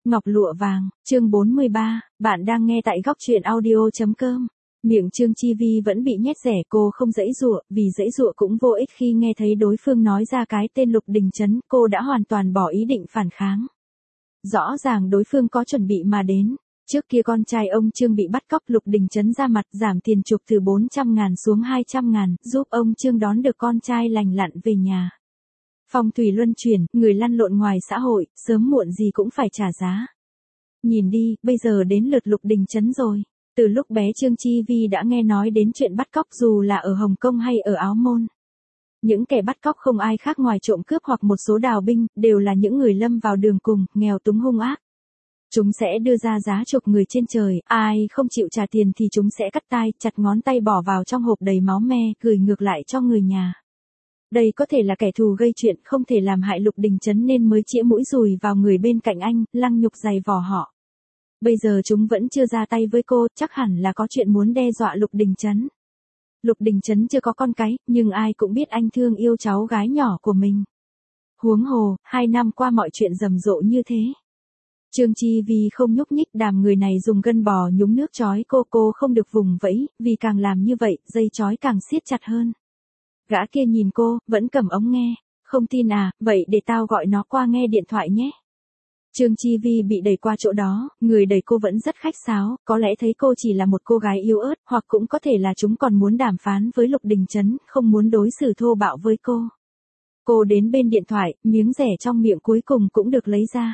Ngọc lụa vàng, chương 43, bạn đang nghe tại góc truyện audio.com. Miệng Trương Chi Vi vẫn bị nhét rẻ, cô không giãy giụa, vì giãy giụa cũng vô ích khi nghe thấy đối phương nói ra cái tên Lục Đình Chấn, cô đã hoàn toàn bỏ ý định phản kháng. Rõ ràng đối phương có chuẩn bị mà đến. Trước kia con trai ông Trương bị bắt cóc, Lục Đình Chấn ra mặt giảm tiền chuộc từ 400.000 xuống 200.000, giúp ông Trương đón được con trai lành lặn về nhà. Phong thủy luân chuyển, người lăn lộn ngoài xã hội, sớm muộn gì cũng phải trả giá. Nhìn đi, bây giờ đến lượt Lục Đình Chấn rồi. Từ lúc bé Trương Chi Vi đã nghe nói đến chuyện bắt cóc, dù là ở Hồng Kông hay ở Áo Môn. Những kẻ bắt cóc không ai khác ngoài trộm cướp hoặc một số đào binh, đều là những người lâm vào đường cùng, nghèo túng hung ác. Chúng sẽ đưa ra giá chuộc người trên trời, ai không chịu trả tiền thì chúng sẽ cắt tai, chặt ngón tay bỏ vào trong hộp đầy máu me, gửi ngược lại cho người nhà. Đây có thể là kẻ thù gây chuyện, không thể làm hại Lục Đình Chấn nên mới chĩa mũi dùi vào người bên cạnh anh, lăng nhục giày vò họ. Bây giờ chúng vẫn chưa ra tay với cô, chắc hẳn là có chuyện muốn đe dọa Lục Đình Chấn. Lục Đình Chấn chưa có con cái, nhưng ai cũng biết anh thương yêu cháu gái nhỏ của mình. Huống hồ, 2 năm qua mọi chuyện rầm rộ như thế. Trương Chi Vi không nhúc nhích, đàm người này dùng gân bò nhúng nước trói cô không được vùng vẫy, vì càng làm như vậy, dây trói càng siết chặt hơn. Gã kia nhìn cô, vẫn cầm ống nghe. Không tin à, vậy để tao gọi nó qua nghe điện thoại nhé. Trương Chi Vi bị đẩy qua chỗ đó, người đẩy cô vẫn rất khách sáo, có lẽ thấy cô chỉ là một cô gái yếu ớt, hoặc cũng có thể là chúng còn muốn đàm phán với Lục Đình Chấn, không muốn đối xử thô bạo với cô. Cô đến bên điện thoại, miếng rẻ trong miệng cuối cùng cũng được lấy ra.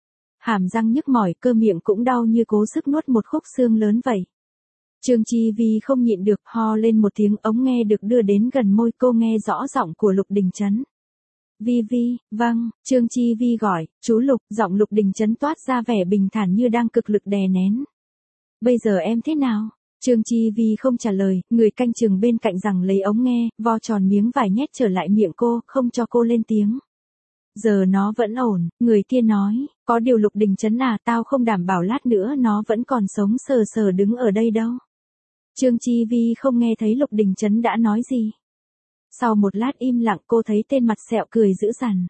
Hàm răng nhức mỏi, cơ miệng cũng đau như cố sức nuốt một khúc xương lớn vậy. Trương Chi Vi không nhịn được, ho lên một tiếng, ống nghe được đưa đến gần môi, cô nghe rõ giọng của Lục Đình Chấn. Vi Vi, vâng, Trương Chi Vi gọi, chú Lục, giọng Lục Đình Chấn toát ra vẻ bình thản như đang cực lực đè nén. Bây giờ em thế nào? Trương Chi Vi không trả lời, người canh chừng bên cạnh rằng lấy ống nghe, vo tròn miếng vải nhét trở lại miệng cô, không cho cô lên tiếng. Giờ nó vẫn ổn, người kia nói, có điều Lục Đình Chấn à, tao không đảm bảo lát nữa nó vẫn còn sống sờ sờ đứng ở đây đâu. Trương Chi Vi không nghe thấy Lục Đình Chấn đã nói gì. Sau một lát im lặng, cô thấy tên mặt sẹo cười dữ dằn.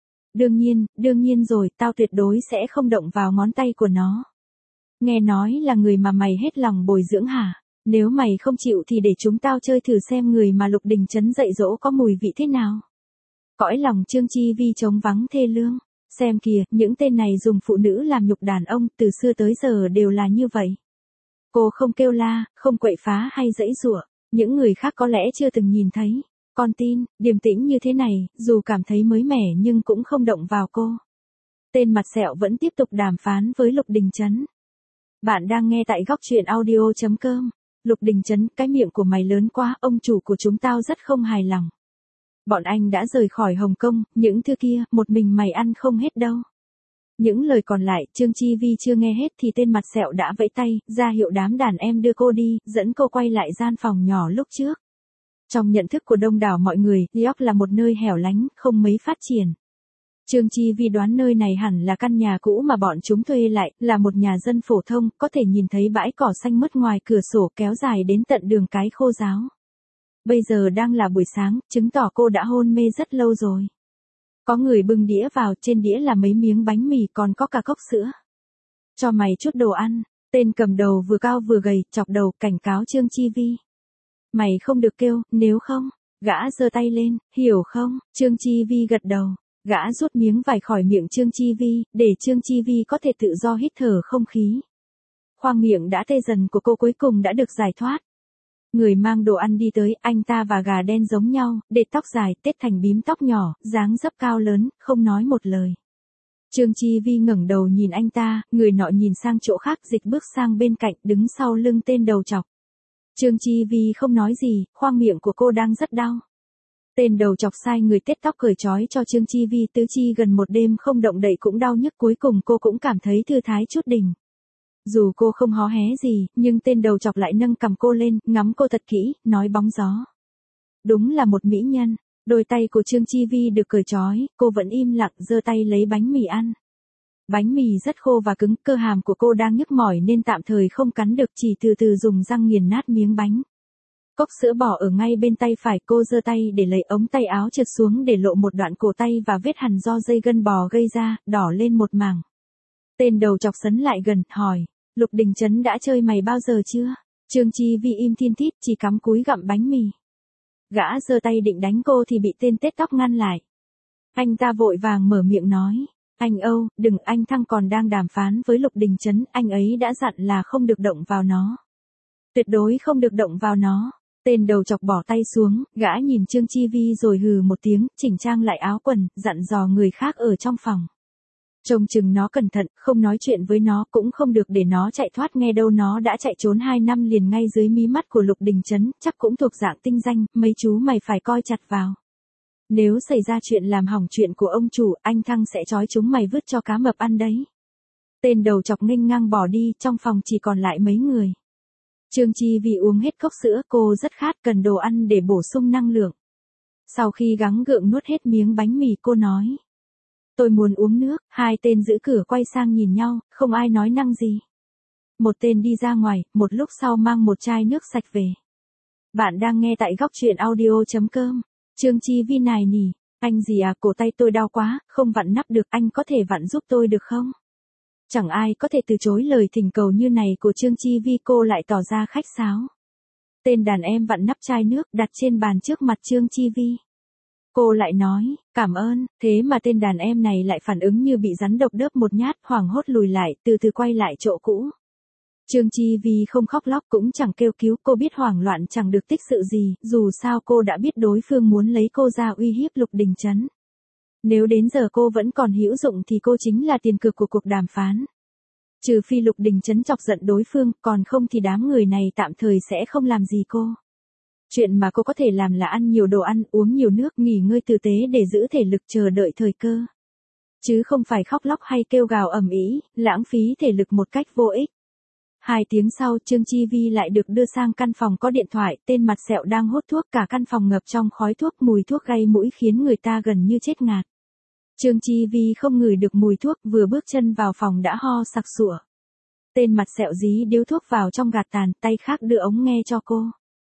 Đương nhiên rồi, tao tuyệt đối sẽ không động vào ngón tay của nó. Nghe nói là người mà mày hết lòng bồi dưỡng hả? Nếu mày không chịu thì để chúng tao chơi thử xem người mà Lục Đình Chấn dạy dỗ có mùi vị thế nào. Cõi lòng Trương Chi Vi trống vắng thê lương. Xem kìa, những tên này dùng phụ nữ làm nhục đàn ông, từ xưa tới giờ đều là như vậy. Cô không kêu la, không quậy phá hay giãy giụa, những người khác có lẽ chưa từng nhìn thấy. Con tin, điềm tĩnh như thế này, dù cảm thấy mới mẻ nhưng cũng không động vào cô. Tên mặt sẹo vẫn tiếp tục đàm phán với Lục Đình Chấn. Bạn đang nghe tại góc truyện audio.com. Lục Đình Chấn, cái miệng của mày lớn quá, ông chủ của chúng tao rất không hài lòng. Bọn anh đã rời khỏi Hồng Kông, những thứ kia, một mình mày ăn không hết đâu. Những lời còn lại, Trương Chi Vi chưa nghe hết thì tên mặt sẹo đã vẫy tay, ra hiệu đám đàn em đưa cô đi, dẫn cô quay lại gian phòng nhỏ lúc trước. Trong nhận thức của đông đảo mọi người, York là một nơi hẻo lánh, không mấy phát triển. Trương Chi Vi đoán nơi này hẳn là căn nhà cũ mà bọn chúng thuê lại, là một nhà dân phổ thông, có thể nhìn thấy bãi cỏ xanh mướt ngoài cửa sổ kéo dài đến tận đường cái khô ráo. Bây giờ đang là buổi sáng, chứng tỏ cô đã hôn mê rất lâu rồi. Có người bưng đĩa vào, trên đĩa là mấy miếng bánh mì, còn có cả cốc sữa. Cho mày chút đồ ăn, tên cầm đầu vừa cao vừa gầy, chọc đầu, cảnh cáo Trương Chi Vi. Mày không được kêu, nếu không, gã giơ tay lên, hiểu không? Trương Chi Vi gật đầu, gã rút miếng vải khỏi miệng Trương Chi Vi, để Trương Chi Vi có thể tự do hít thở không khí. Khoang miệng đã tê dần của cô cuối cùng đã được giải thoát. Người mang đồ ăn đi tới, anh ta và gà đen giống nhau, để tóc dài, tết thành bím tóc nhỏ, dáng dấp cao lớn, không nói một lời. Trương Chi Vi ngẩng đầu nhìn anh ta, người nọ nhìn sang chỗ khác, dịch bước sang bên cạnh, đứng sau lưng tên đầu trọc. Trương Chi Vi không nói gì, khoang miệng của cô đang rất đau. Tên đầu chọc sai người tết tóc cởi trói cho Trương Chi Vi, tứ chi gần một đêm không động đậy cũng đau nhức, cuối cùng cô cũng cảm thấy thư thái chút đỉnh. Dù cô không hó hé gì, nhưng tên đầu chọc lại nâng cằm cô lên, ngắm cô thật kỹ, nói bóng gió. Đúng là một mỹ nhân. Đôi tay của Trương Chi Vi được cởi trói, cô vẫn im lặng giơ tay lấy bánh mì ăn. Bánh mì rất khô và cứng, cơ hàm của cô đang nhức mỏi nên tạm thời không cắn được, chỉ từ từ dùng răng nghiền nát miếng bánh. Cốc sữa bỏ ở ngay bên tay phải, cô giơ tay để lấy ống tay áo trượt xuống để lộ một đoạn cổ tay và vết hằn do dây gân bò gây ra, đỏ lên một mảng. Tên đầu chọc sấn lại gần, hỏi. Lục Đình Trấn đã chơi mày bao giờ chưa? Trương Chi Vi im thiên thít, chỉ cắm cúi gặm bánh mì. Gã giơ tay định đánh cô thì bị tên tết tóc ngăn lại. Anh ta vội vàng mở miệng nói. Anh Âu, đừng, anh Thăng còn đang đàm phán với Lục Đình Trấn, anh ấy đã dặn là không được động vào nó. Tuyệt đối không được động vào nó. Tên đầu chọc bỏ tay xuống, gã nhìn Trương Chi Vi rồi hừ một tiếng, chỉnh trang lại áo quần, dặn dò người khác ở trong phòng. Trông chừng nó cẩn thận, không nói chuyện với nó, cũng không được để nó chạy thoát, nghe đâu nó đã chạy trốn 2 năm liền ngay dưới mí mắt của Lục Đình Trấn, chắc cũng thuộc dạng tinh danh, mấy chú mày phải coi chặt vào. Nếu xảy ra chuyện làm hỏng chuyện của ông chủ, anh Thăng sẽ trói chúng mày vứt cho cá mập ăn đấy. Tên đầu chọc nghênh ngang bỏ đi, trong phòng chỉ còn lại mấy người. Trương Chi Vi uống hết cốc sữa, cô rất khát, cần đồ ăn để bổ sung năng lượng. Sau khi gắng gượng nuốt hết miếng bánh mì, cô nói. Tôi muốn uống nước. Hai tên giữ cửa quay sang nhìn nhau, không ai nói năng gì. Một tên đi ra ngoài, một lúc sau mang một chai nước sạch về. Bạn đang nghe tại góc truyện audio.com. Trương Chi Vi nài nỉ. Anh gì à, cổ tay tôi đau quá, không vặn nắp được, anh có thể vặn giúp tôi được không? Chẳng ai có thể từ chối lời thỉnh cầu như này của Trương Chi Vi, cô lại tỏ ra khách sáo. Tên đàn em vặn nắp chai nước đặt trên bàn trước mặt Trương Chi Vi. Cô lại nói, cảm ơn, thế mà tên đàn em này lại phản ứng như bị rắn độc đớp một nhát, hoảng hốt lùi lại, từ từ quay lại chỗ cũ. Trương Chi Vi không khóc lóc cũng chẳng kêu cứu, cô biết hoảng loạn chẳng được tích sự gì, dù sao cô đã biết đối phương muốn lấy cô ra uy hiếp Lục Đình Trấn. Nếu đến giờ cô vẫn còn hữu dụng thì cô chính là tiền cược của cuộc đàm phán. Trừ phi Lục Đình Trấn chọc giận đối phương, còn không thì đám người này tạm thời sẽ không làm gì cô. Chuyện mà cô có thể làm là ăn nhiều đồ ăn, uống nhiều nước, nghỉ ngơi tử tế để giữ thể lực chờ đợi thời cơ. Chứ không phải khóc lóc hay kêu gào ầm ĩ, lãng phí thể lực một cách vô ích. 2 tiếng sau, Trương Chi Vi lại được đưa sang căn phòng có điện thoại, tên mặt sẹo đang hút thuốc, cả căn phòng ngập trong khói thuốc, mùi thuốc gây mũi khiến người ta gần như chết ngạt. Trương Chi Vi không ngửi được mùi thuốc, vừa bước chân vào phòng đã ho sặc sụa. Tên mặt sẹo dí điếu thuốc vào trong gạt tàn, tay khác đưa ống nghe cho cô.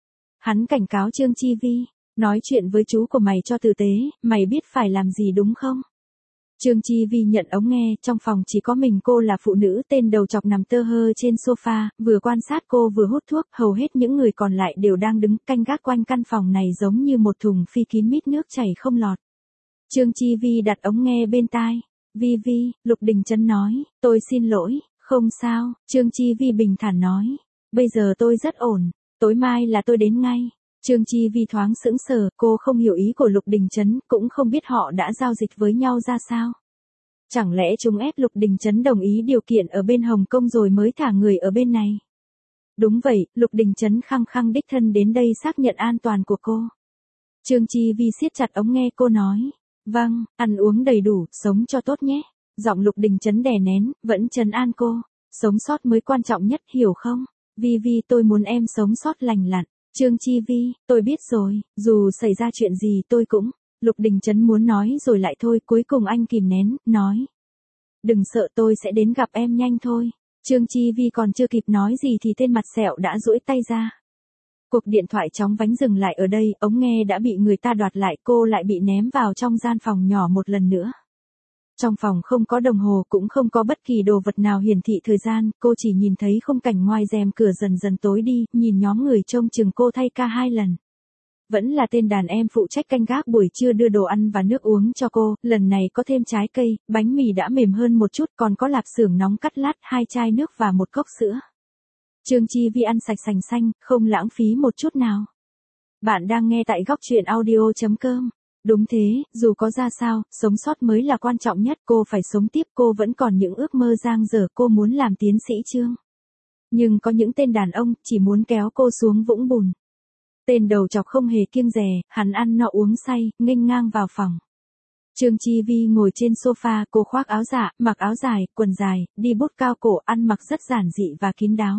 Hắn cảnh cáo Trương Chi Vi, nói chuyện với chú của mày cho tử tế, mày biết phải làm gì đúng không? Trương Chi Vi nhận ống nghe, trong phòng chỉ có mình cô là phụ nữ, tên đầu chọc nằm tơ hơ trên sofa, vừa quan sát cô vừa hút thuốc, hầu hết những người còn lại đều đang đứng canh gác quanh căn phòng này giống như một thùng phi kín mít nước chảy không lọt. Trương Chi Vi đặt ống nghe bên tai. Vi Vi, Lục Đình Trấn nói, tôi xin lỗi, không sao, Trương Chi Vi bình thản nói. Bây giờ tôi rất ổn, tối mai là tôi đến ngay. Trương Chi Vi thoáng sững sờ, cô không hiểu ý của Lục Đình Trấn, cũng không biết họ đã giao dịch với nhau ra sao. Chẳng lẽ chúng ép Lục Đình Trấn đồng ý điều kiện ở bên Hồng Kông rồi mới thả người ở bên này? Đúng vậy, Lục Đình Trấn khăng khăng đích thân đến đây xác nhận an toàn của cô. Trương Chi Vi siết chặt ống nghe, cô nói. Vâng, ăn uống đầy đủ, sống cho tốt nhé. Giọng Lục Đình Trấn đè nén, vẫn trấn an cô. Sống sót mới quan trọng nhất, hiểu không? Vi Vi, tôi muốn em sống sót lành lặn. Trương Chi Vi, tôi biết rồi, dù xảy ra chuyện gì tôi cũng. Lục Đình Trấn muốn nói rồi lại thôi, cuối cùng anh kìm nén, nói. Đừng sợ, tôi sẽ đến gặp em nhanh thôi. Trương Chi Vi còn chưa kịp nói gì thì tên mặt sẹo đã duỗi tay ra. Cuộc điện thoại chóng vánh dừng lại ở đây, ống nghe đã bị người ta đoạt lại, cô lại bị ném vào trong gian phòng nhỏ một lần nữa. Trong phòng không có đồng hồ, cũng không có bất kỳ đồ vật nào hiển thị thời gian, cô chỉ nhìn thấy khung cảnh ngoài rèm cửa dần dần tối đi, nhìn nhóm người trông chừng cô thay ca 2 lần. Vẫn là tên đàn em phụ trách canh gác buổi trưa đưa đồ ăn và nước uống cho cô, lần này có thêm trái cây, bánh mì đã mềm hơn một chút, còn có lạp xưởng nóng cắt lát, 2 chai nước và 1 cốc sữa. Trương Chi Vi ăn sạch sành xanh, không lãng phí một chút nào. Bạn đang nghe tại góc truyện audio.com. Đúng thế, dù có ra sao, sống sót mới là quan trọng nhất, cô phải sống tiếp, cô vẫn còn những ước mơ dang dở, cô muốn làm tiến sĩ Trương. Nhưng có những tên đàn ông, chỉ muốn kéo cô xuống vũng bùn. Tên đầu chọc không hề kiêng dè, hắn ăn no uống say, nghênh ngang vào phòng. Trương Chi Vi ngồi trên sofa, cô khoác áo dạ, mặc áo dài, quần dài, đi bút cao cổ, ăn mặc rất giản dị và kín đáo.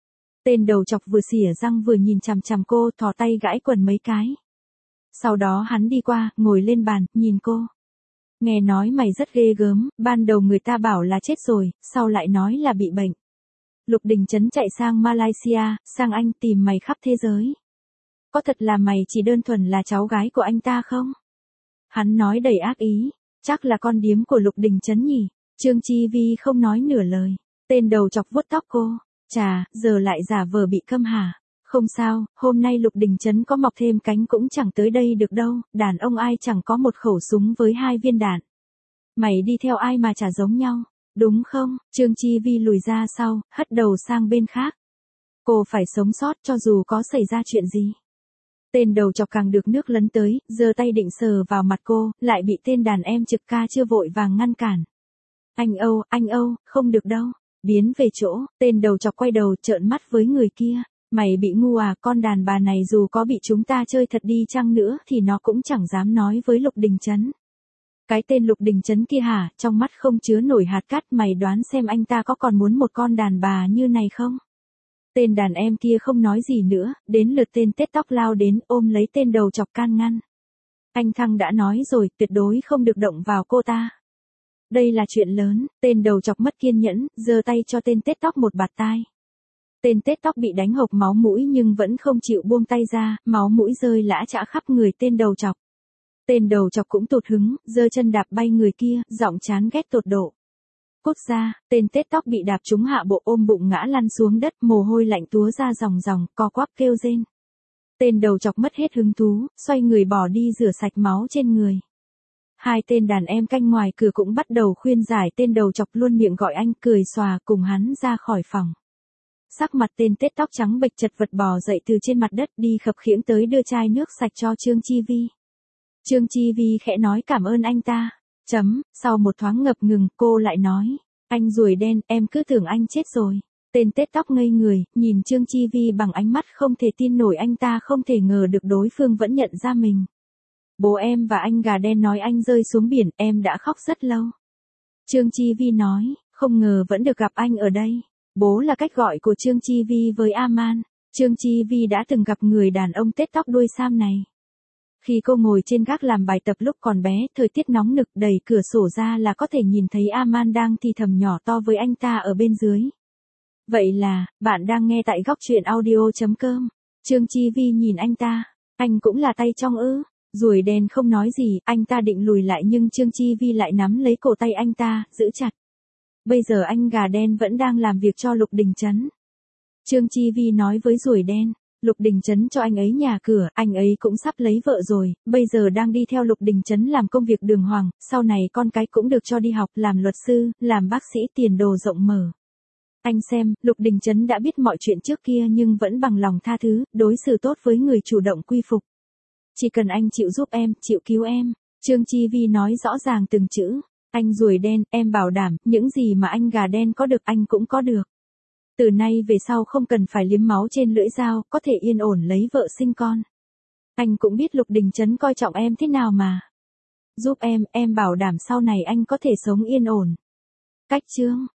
Tên đầu chọc vừa xỉa răng vừa nhìn chằm chằm cô, thò tay gãi quần mấy cái. Sau đó hắn đi qua, ngồi lên bàn, nhìn cô. Nghe nói mày rất ghê gớm, ban đầu người ta bảo là chết rồi, sau lại nói là bị bệnh. Lục Đình Trấn chạy sang Malaysia, sang Anh tìm mày khắp thế giới. Có thật là mày chỉ đơn thuần là cháu gái của anh ta không? Hắn nói đầy ác ý, chắc là con điếm của Lục Đình Trấn nhỉ? Trương Chi Vi không nói nửa lời. Tên đầu chọc vuốt tóc cô. Chà, giờ lại giả vờ bị câm hả? Không sao, hôm nay Lục Đình Trấn có mọc thêm cánh cũng chẳng tới đây được đâu, đàn ông ai chẳng có một khẩu súng với 2 viên đạn. Mày đi theo ai mà chả giống nhau, đúng không? Trương Chi Vi lùi ra sau, hất đầu sang bên khác. Cô phải sống sót cho dù có xảy ra chuyện gì. Tên đầu chọc càng được nước lấn tới, giơ tay định sờ vào mặt cô, lại bị tên đàn em trực ca chưa vội vàng ngăn cản. Anh Âu, không được đâu. Biến về chỗ, tên đầu chọc quay đầu trợn mắt với người kia. Mày bị ngu à, con đàn bà này dù có bị chúng ta chơi thật đi chăng nữa thì nó cũng chẳng dám nói với Lục Đình Trấn. Cái tên Lục Đình Trấn kia hả, trong mắt không chứa nổi hạt cát, mày đoán xem anh ta có còn muốn một con đàn bà như này không? Tên đàn em kia không nói gì nữa, đến lượt tên tết tóc lao đến ôm lấy tên đầu chọc can ngăn. Anh Thăng đã nói rồi, tuyệt đối không được động vào cô ta. Đây là chuyện lớn, tên đầu chọc mất kiên nhẫn, giơ tay cho tên tết tóc một bạt tai. Tên tết tóc bị đánh hộc máu mũi nhưng vẫn không chịu buông tay ra, máu mũi rơi lã chã khắp người tên đầu chọc. Tên đầu chọc cũng tụt hứng, giơ chân đạp bay người kia, giọng chán ghét tột độ. Cút ra, tên tết tóc bị đạp trúng hạ bộ ôm bụng ngã lăn xuống đất, mồ hôi lạnh túa ra ròng ròng, co quắp kêu rên. Tên đầu chọc mất hết hứng thú, xoay người bỏ đi rửa sạch máu trên người. 2 tên đàn em canh ngoài cửa cũng bắt đầu khuyên giải tên đầu chọc, luôn miệng gọi anh, cười xòa cùng hắn ra khỏi phòng. Sắc mặt tên tết tóc trắng bệch chật vật bò dậy từ trên mặt đất, đi khập khiễng tới đưa chai nước sạch cho Trương Chi Vi. Trương Chi Vi khẽ nói cảm ơn anh ta. Sau một thoáng ngập ngừng, cô lại nói, anh ruồi đen, em cứ tưởng anh chết rồi. Tên tết tóc ngây người, nhìn Trương Chi Vi bằng ánh mắt không thể tin nổi, anh ta không thể ngờ được đối phương vẫn nhận ra mình. Bố em và anh gà đen nói anh rơi xuống biển, em đã khóc rất lâu. Trương Chi Vi nói, không ngờ vẫn được gặp anh ở đây. Bố là cách gọi của Trương Chi Vi với Aman. Trương Chi Vi đã từng gặp người đàn ông tết tóc đuôi sam này. Khi cô ngồi trên gác làm bài tập lúc còn bé, thời tiết nóng nực, đẩy cửa sổ ra là có thể nhìn thấy Aman đang thì thầm nhỏ to với anh ta ở bên dưới. Vậy là, bạn đang nghe tại góc truyện audio.com. Trương Chi Vi nhìn anh ta, anh cũng là tay trong ư? Ruồi đen không nói gì, anh ta định lùi lại nhưng Trương Chi Vi lại nắm lấy cổ tay anh ta, giữ chặt. Bây giờ anh gà đen vẫn đang làm việc cho Lục Đình Trấn. Trương Chi Vi nói với ruồi đen, Lục Đình Trấn cho anh ấy nhà cửa, anh ấy cũng sắp lấy vợ rồi, bây giờ đang đi theo Lục Đình Trấn làm công việc đường hoàng, sau này con cái cũng được cho đi học, làm luật sư, làm bác sĩ, tiền đồ rộng mở. Anh xem, Lục Đình Trấn đã biết mọi chuyện trước kia nhưng vẫn bằng lòng tha thứ, đối xử tốt với người chủ động quy phục. Chỉ cần anh chịu giúp em, chịu cứu em. Trương Chi Vi nói rõ ràng từng chữ. Anh ruồi đen, em bảo đảm, những gì mà anh gà đen có được anh cũng có được. Từ nay về sau không cần phải liếm máu trên lưỡi dao, có thể yên ổn lấy vợ sinh con. Anh cũng biết Lục Đình Trấn coi trọng em thế nào mà. Giúp em bảo đảm sau này anh có thể sống yên ổn. Cách chương